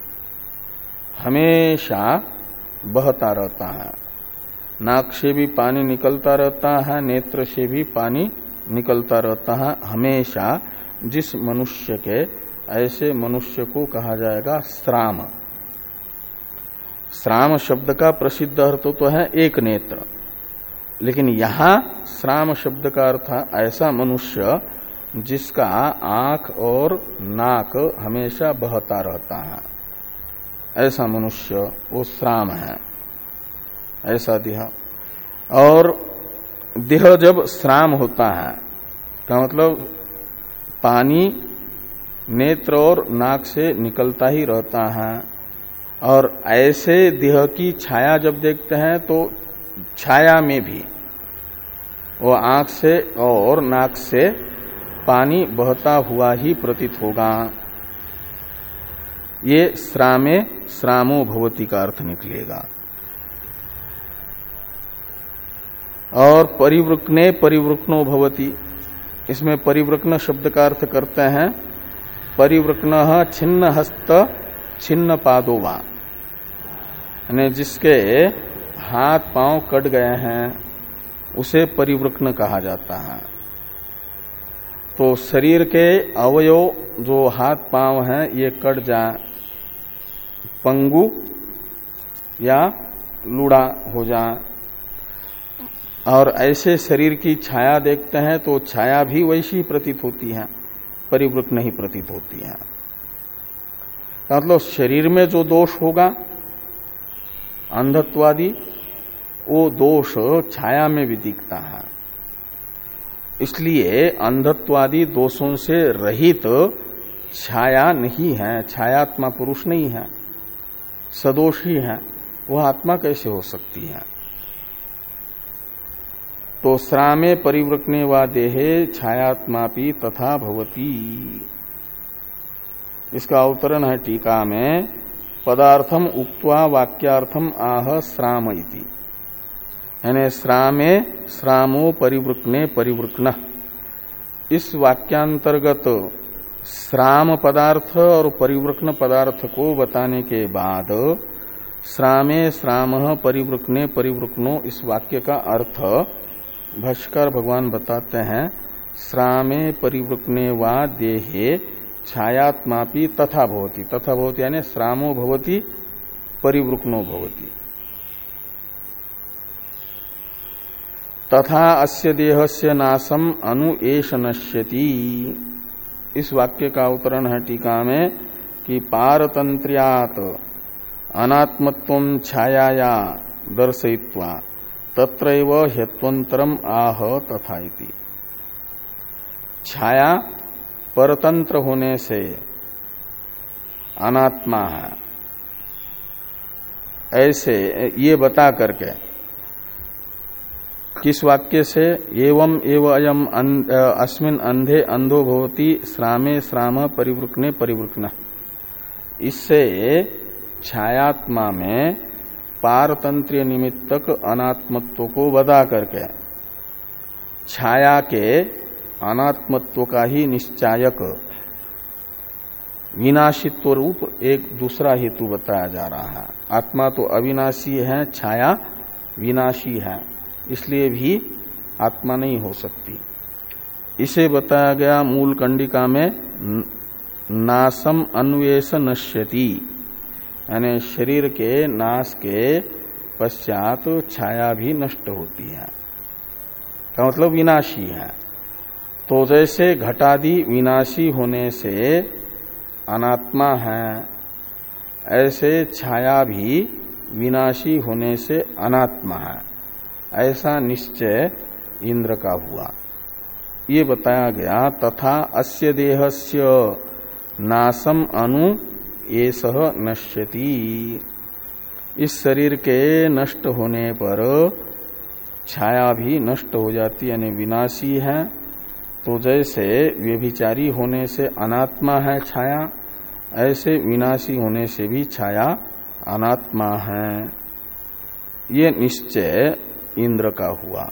हमेशा बहता रहता है, नाक से भी पानी निकलता रहता है, नेत्र से भी पानी निकलता रहता है हमेशा। जिस मनुष्य के, ऐसे मनुष्य को कहा जाएगा श्राम। श्राम शब्द का प्रसिद्ध अर्थ तो है एक नेत्र, लेकिन यहां श्राम शब्द का अर्थ ऐसा मनुष्य जिसका आंख और नाक हमेशा बहता रहता है, ऐसा मनुष्य वो श्राम है, ऐसा देह। और देह जब श्राम होता है का मतलब पानी नेत्र और नाक से निकलता ही रहता है, और ऐसे देह की छाया जब देखते हैं तो छाया में भी वो आंख से और नाक से पानी बहता हुआ ही प्रतीत होगा। ये श्रामे श्रामो भवति का अर्थ निकलेगा। और परिवृक्ने परिवृक्नो भवति, इसमें परिवृक्न शब्द का अर्थ करते हैं परिवृक्न छिन्न हस्त छिन्न पादोवा, यानी जिसके हाथ पांव कट गए हैं उसे परिवृक्न कहा जाता है। तो शरीर के अवयव जो हाथ पांव हैं ये कट जाए, पंगु या लूड़ा हो जाए, और ऐसे शरीर की छाया देखते हैं तो छाया भी वैसी प्रतीत होती है, परिवृक्न ही प्रतीत होती है। मतलब शरीर में जो दोष होगा अंधत्वादि, वो दोष छाया में भी दिखता है। इसलिए अंधत्वादि दोषों से रहित छाया नहीं है, छायात्मा पुरुष नहीं है, सदोष ही है, वह आत्मा कैसे हो सकती है। तो श्रामे परिवृक्ने वा देहे छायात्मापि तथा भवति। इसका अवतरण है टीका में, पदार्थम उक्त्वा वाक्यार्थम आह श्राम इति, यानी श्रामे श्रामो परिवृक्ने परिवृक्न। इस वाक्यांतर्गत श्राम पदार्थ और परिवृक्न पदार्थ को बताने के बाद श्रामे श्राम परिवृक्ने परिवृक्नो, इस वाक्य का अर्थ भाष्यकार भगवान बताते हैं श्रामे परिवृक्ने वा देहे छायात्मापि तथा भवति। तथा भवति यानी श्रामो भवति परिवृक्नो भवति। तथा अस्य देहस्य नाशम अनु एष नश्यति। इस वाक्य का अवतरण है टीका में कि पारतंत्र्यात् अनात्मत्वं छायाया दर्शयित्वा तत्रैव ह्यत्वन्तरम आह तथा इति। छाया परतंत्र होने से अनात्मा है, ऐसे ये बता करके किस वाक्य से, एवं एव अयम अस्मिन् अंधे अंधो भवति श्रामे श्राम परिवृक्ने परिवृक्न। इससे छायात्मा में पारतंत्र्य निमित्तक अनात्मत्व को बता करके छाया के अनात्मत्व का ही निश्चायक विनाशित्व रूप एक दूसरा हेतु बताया जा रहा है। आत्मा तो अविनाशी है, छाया विनाशी है, इसलिए भी आत्मा नहीं हो सकती। इसे बताया गया मूल कंडिका में नासम अन्वेष नश्यति, यानी शरीर के नाश के पश्चात छाया भी नष्ट होती है, का मतलब विनाशी है। तो जैसे घटादि विनाशी होने से अनात्मा है, ऐसे छाया भी विनाशी होने से अनात्मा है, ऐसा निश्चय इंद्र का हुआ। ये बताया गया तथा अस्य देहस्य नाशम अनु एषः नश्यति। इस शरीर के नष्ट होने पर छाया भी नष्ट हो जाती, यानी विनाशी है। तो जैसे व्यभिचारी होने से अनात्मा है छाया, ऐसे विनाशी होने से भी छाया अनात्मा है। ये निश्चय इंद्र का हुआ।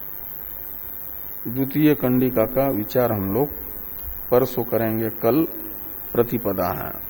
द्वितीय कंडिका का विचार हम लोग परसों करेंगे, कल प्रतिपदा है।